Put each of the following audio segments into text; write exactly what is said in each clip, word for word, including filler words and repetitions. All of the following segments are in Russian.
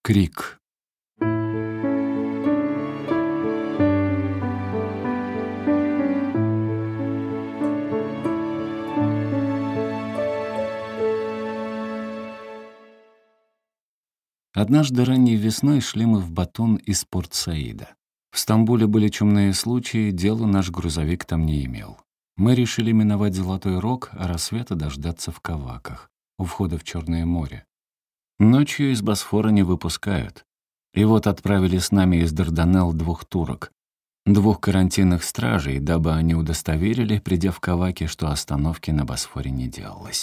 Крик. Однажды ранней весной шли мы в Батун из Порт-Саида. В Стамбуле были чумные случаи, дела наш грузовик там не имел. Мы решили миновать Золотой Рог, а рассвета дождаться в Каваках, у входа в Черное море. Ночью из Босфора не выпускают. И вот отправили с нами из Дарданелл двух турок, двух карантинных стражей, дабы они удостоверили, придя в Каваки, что остановки на Босфоре не делалось.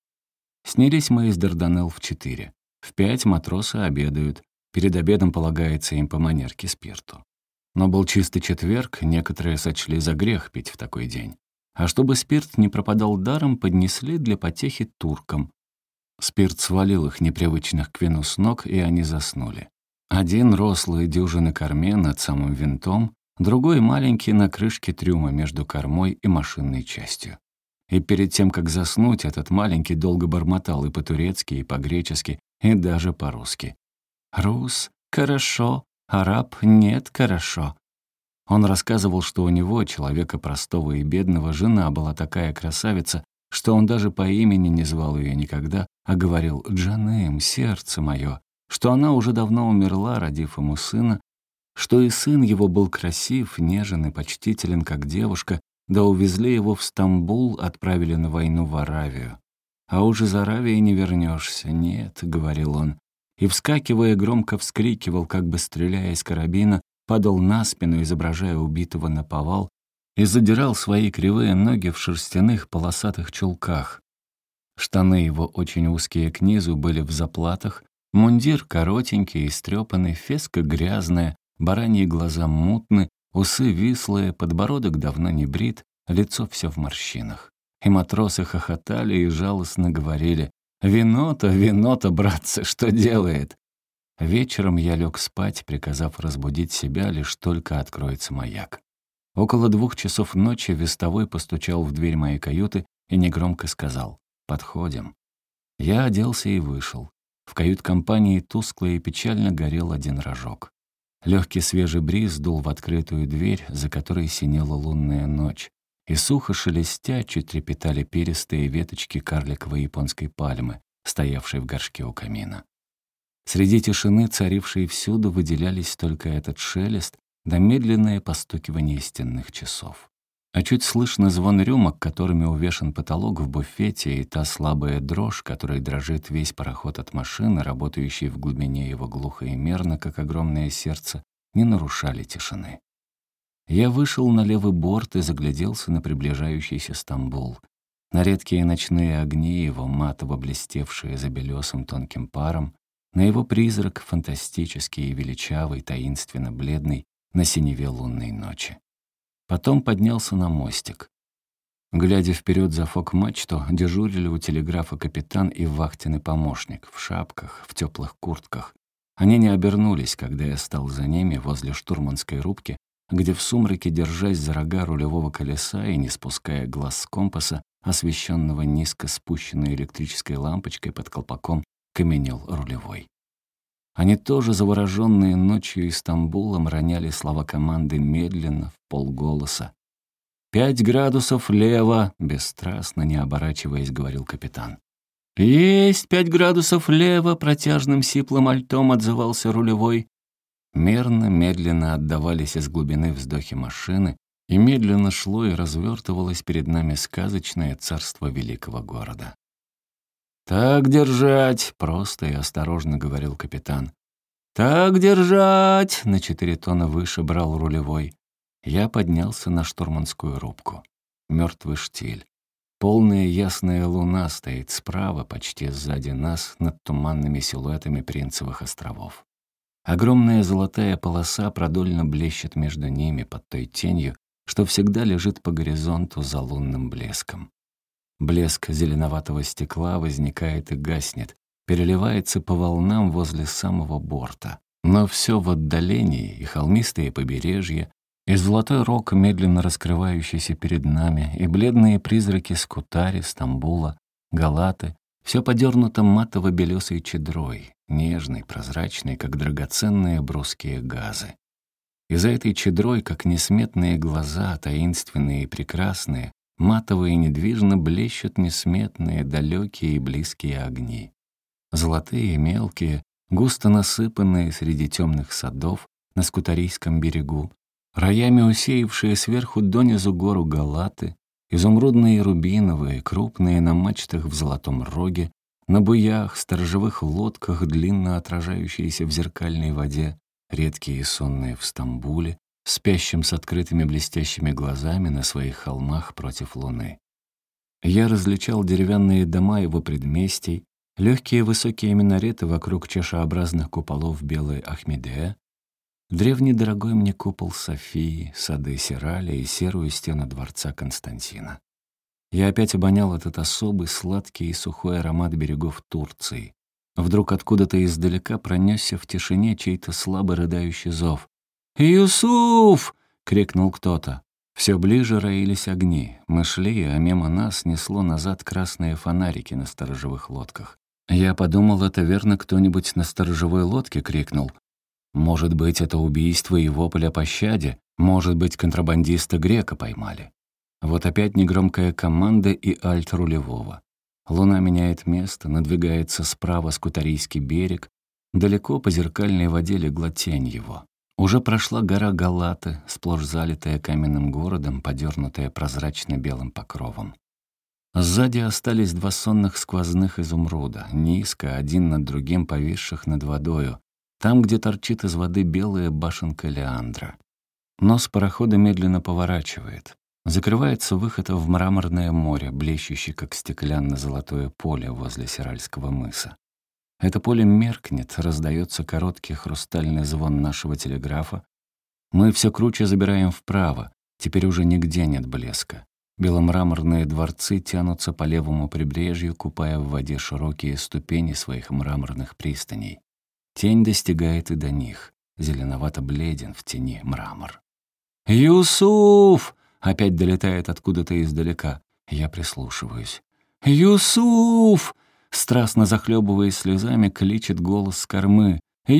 Снялись мы из Дарданелл в четыре. В пять матросы обедают. Перед обедом полагается им по манерке спирту. Но был чистый четверг, некоторые сочли за грех пить в такой день. А чтобы спирт не пропадал даром, поднесли для потехи туркам. Спирт свалил их непривычных к вину с ног, и они заснули. Один рослый дюжий на корме над самым винтом, другой маленький на крышке трюма между кормой и машинной частью. И перед тем, как заснуть, этот маленький долго бормотал и по-турецки, и по-гречески, и даже по-русски. «Рус, хорошо, араб, нет, хорошо». Он рассказывал, что у него, человека простого и бедного, жена была такая красавица, что он даже по имени не звал ее никогда, а говорил «Джаным, сердце мое», что она уже давно умерла, родив ему сына, что и сын его был красив, нежен и почтителен, как девушка, да увезли его в Стамбул, отправили на войну в Аравию. «А уж из Аравии не вернешься, нет», — говорил он. И, вскакивая, громко вскрикивал, как бы стреляя из карабина, падал на спину, изображая убитого наповал, и задирал свои кривые ноги в шерстяных полосатых чулках. Штаны его, очень узкие к низу, были в заплатах, мундир коротенький, истрепанный, феска грязная, бараньи глаза мутны, усы вислые, подбородок давно не брит, лицо все в морщинах. И матросы хохотали и жалостно говорили: «Вино-то, вино-то, братцы, что делает?» Вечером я лег спать, приказав разбудить себя, лишь только откроется маяк. Около двух часов ночи вестовой постучал в дверь моей каюты и негромко сказал: «Подходим». Я оделся и вышел. В кают-компании тускло и печально горел один рожок. Легкий свежий бриз дул в открытую дверь, за которой синела лунная ночь. И сухо шелестя чуть трепетали перистые веточки карликовой японской пальмы, стоявшей в горшке у камина. Среди тишины, царившей всюду, выделялись только этот шелест да медленное постукивание стенных часов. А чуть слышно звон рюмок, которыми увешан потолок в буфете, и та слабая дрожь, которой дрожит весь пароход от машины, работающей в глубине его глухо и мерно, как огромное сердце, не нарушали тишины. Я вышел на левый борт и загляделся на приближающийся Стамбул, на редкие ночные огни его, матово блестевшие за белесым тонким паром, на его призрак, фантастический и величавый, таинственно бледный, на синеве лунной ночи. Потом поднялся на мостик. Глядя вперед за фок-мачту, дежурили у телеграфа капитан и вахтенный помощник, в шапках, в теплых куртках. Они не обернулись, когда я стал за ними возле штурманской рубки, где в сумраке, держась за рога рулевого колеса и не спуская глаз с компаса, освещенного низко спущенной электрической лампочкой под колпаком, каменел рулевой. Они тоже, завороженные ночью и Стамбулом, роняли слова команды медленно, в полголоса. «Пять градусов лево», — бесстрастно, не оборачиваясь, говорил капитан. «Есть пять градусов лево», — протяжным сиплым альтом отзывался рулевой. Мерно, медленно отдавались из глубины вздохи машины, и медленно шло и развертывалось перед нами сказочное царство великого города. «Так держать!» — просто и осторожно говорил капитан. «Так держать!» — на четыре тона выше брал рулевой. Я поднялся на штурманскую рубку. Мертвый штиль. Полная ясная луна стоит справа, почти сзади нас, над туманными силуэтами Принцевых островов. Огромная золотая полоса продольно блещет между ними под той тенью, что всегда лежит по горизонту за лунным блеском. Блеск зеленоватого стекла возникает и гаснет, переливается по волнам возле самого борта. Но все в отдалении, и холмистые побережья, и золотой рог, медленно раскрывающийся перед нами, и бледные призраки Скутари, Стамбула, Галаты, Все подернуто матово-белесой чадрой, нежной, прозрачной, как драгоценные брусские газы. И за этой чадрой, как несметные глаза, таинственные и прекрасные, матовые и недвижно блещут несметные, далекие и близкие огни. Золотые, мелкие, густо насыпанные среди темных садов на Скутарийском берегу, роями усеявшие сверху донизу гору Галаты, изумрудные и рубиновые, крупные на мачтах в золотом роге, на буях, сторожевых лодках, длинно отражающиеся в зеркальной воде, редкие и сонные в Стамбуле, спящим с открытыми блестящими глазами на своих холмах против луны. Я различал деревянные дома его предместий, легкие высокие минареты вокруг чашеобразных куполов белой Ахмедея, древний дорогой мне купол Софии, сады Сираля и серую стену дворца Константина. Я опять обонял этот особый, сладкий и сухой аромат берегов Турции. Вдруг откуда-то издалека пронесся в тишине чей-то слабо рыдающий зов. «Юсуф!» — крикнул кто-то. Все ближе роились огни. Мы шли, а мимо нас несло назад красные фонарики на сторожевых лодках. Я подумал, это верно кто-нибудь на сторожевой лодке крикнул. Может быть, это убийство и вопль о пощаде. Может быть, контрабандиста-грека поймали. Вот опять негромкая команда и альт рулевого. Луна меняет место, надвигается справа Скутарийский берег. Далеко по зеркальной воде легла тень его. Уже прошла гора Галаты, сплошь залитая каменным городом, подернутая прозрачно-белым покровом. Сзади остались два сонных сквозных изумруда, низко, один над другим повисших над водою, там, где торчит из воды белая башенка Леандра. Нос парохода медленно поворачивает. Закрывается выход в мраморное море, блещущий, как стеклянно-золотое поле возле Сиральского мыса. Это поле меркнет, раздается короткий хрустальный звон нашего телеграфа. Мы все круче забираем вправо, теперь уже нигде нет блеска. Беломраморные дворцы тянутся по левому прибрежью, купая в воде широкие ступени своих мраморных пристаней. Тень достигает и до них, зеленовато-бледен в тени мрамор. «Юсуф!» — опять долетает откуда-то издалека. Я прислушиваюсь. «Юсуф!» — страстно захлебываясь слезами, кличет голос с кормы.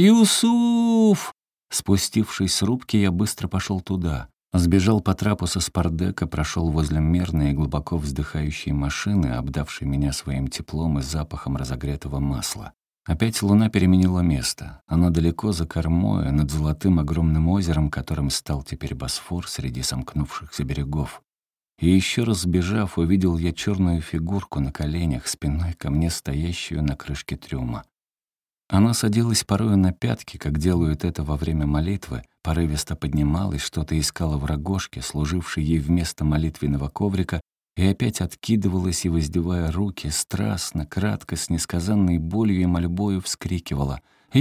«Юсуф!» Спустившись с рубки, я быстро пошел туда. Сбежал по трапу со спардека, прошел возле мерной и глубоко вздыхающей машины, обдавшей меня своим теплом и запахом разогретого масла. Опять луна переменила место. Она далеко за кормой, над золотым огромным озером, которым стал теперь Босфор среди сомкнувшихся берегов. И еще раз сбежав, увидел я черную фигурку на коленях, спиной ко мне стоящую на крышке трюма. Она садилась порою на пятки, как делают это во время молитвы, порывисто поднималась, что-то искала в рогожке, служившей ей вместо молитвенного коврика, и опять откидывалась и, воздевая руки, страстно, кратко, с несказанной болью и мольбою вскрикивала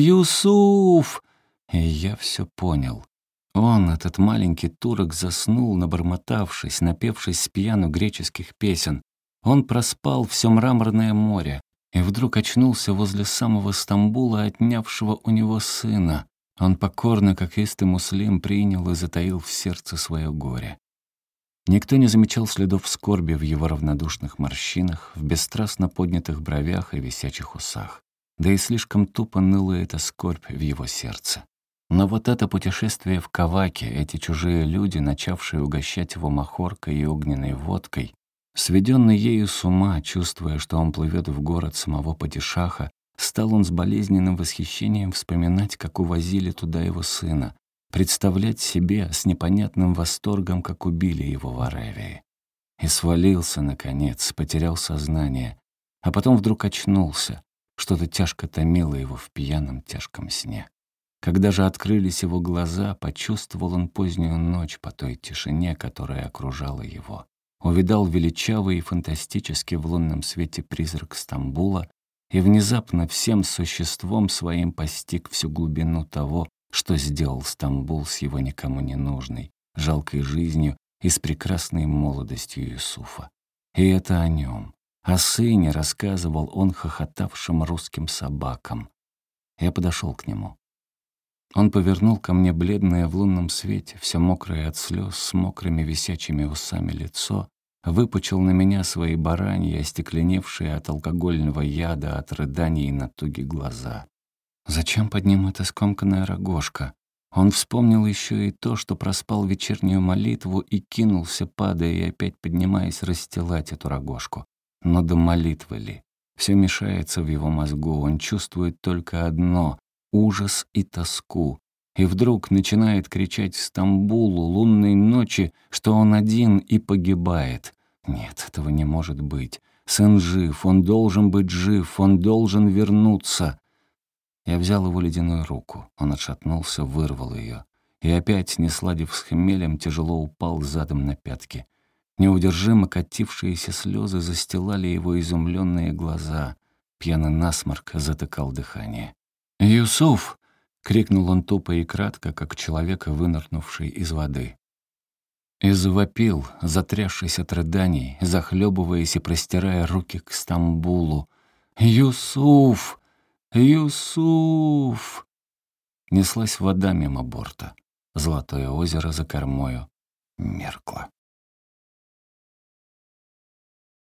«Юсуф!» И я все понял. Он, этот маленький турок, заснул, набормотавшись, напевшись с пьяну греческих песен. Он проспал все мраморное море и вдруг очнулся возле самого Стамбула, отнявшего у него сына. Он покорно, как истый муслим, принял и затаил в сердце свое горе. Никто не замечал следов скорби в его равнодушных морщинах, в бесстрастно поднятых бровях и висячих усах. Да и слишком тупо ныла эта скорбь в его сердце. Но вот это путешествие в Каваке, эти чужие люди, начавшие угощать его махоркой и огненной водкой, сведенный ею с ума, чувствуя, что он плывет в город самого падишаха, стал он с болезненным восхищением вспоминать, как увозили туда его сына, представлять себе с непонятным восторгом, как убили его в Аравии. И свалился, наконец, потерял сознание, а потом вдруг очнулся, что-то тяжко томило его в пьяном тяжком сне. Когда же открылись его глаза, почувствовал он позднюю ночь по той тишине, которая окружала его. Увидал величавый и фантастический в лунном свете призрак Стамбула и внезапно всем существом своим постиг всю глубину того, что сделал Стамбул с его никому не нужной, жалкой жизнью и с прекрасной молодостью Юсуфа. И это о нем. О сыне рассказывал он хохотавшим русским собакам. Я подошел к нему. Он повернул ко мне бледное в лунном свете, все мокрое от слез, с мокрыми висячими усами лицо, выпучил на меня свои бараньи, остекленевшие от алкогольного яда, от рыданий и натуги глаза. Зачем под ним эта скомканная рогожка? Он вспомнил еще и то, что проспал вечернюю молитву и кинулся, падая и опять поднимаясь, расстилать эту рогожку. Но до молитвы ли? Все мешается в его мозгу, он чувствует только одно — ужас и тоску. И вдруг начинает кричать Стамбулу лунной ночи, что он один и погибает. Нет, этого не может быть. Сын жив, он должен быть жив, он должен вернуться. Я взял его ледяную руку. Он отшатнулся, вырвал ее. И опять, не сладив с хмелем, тяжело упал задом на пятки. Неудержимо катившиеся слезы застилали его изумленные глаза. Пьяный насморк затыкал дыхание. «Юсуф!» — крикнул он тупо и кратко, как человек, вынырнувший из воды. И завопил, затрясшись от рыданий, захлебываясь и простирая руки к Стамбулу. «Юсуф! Юсуф!» Неслась вода мимо борта. Золотое озеро за кормою меркло.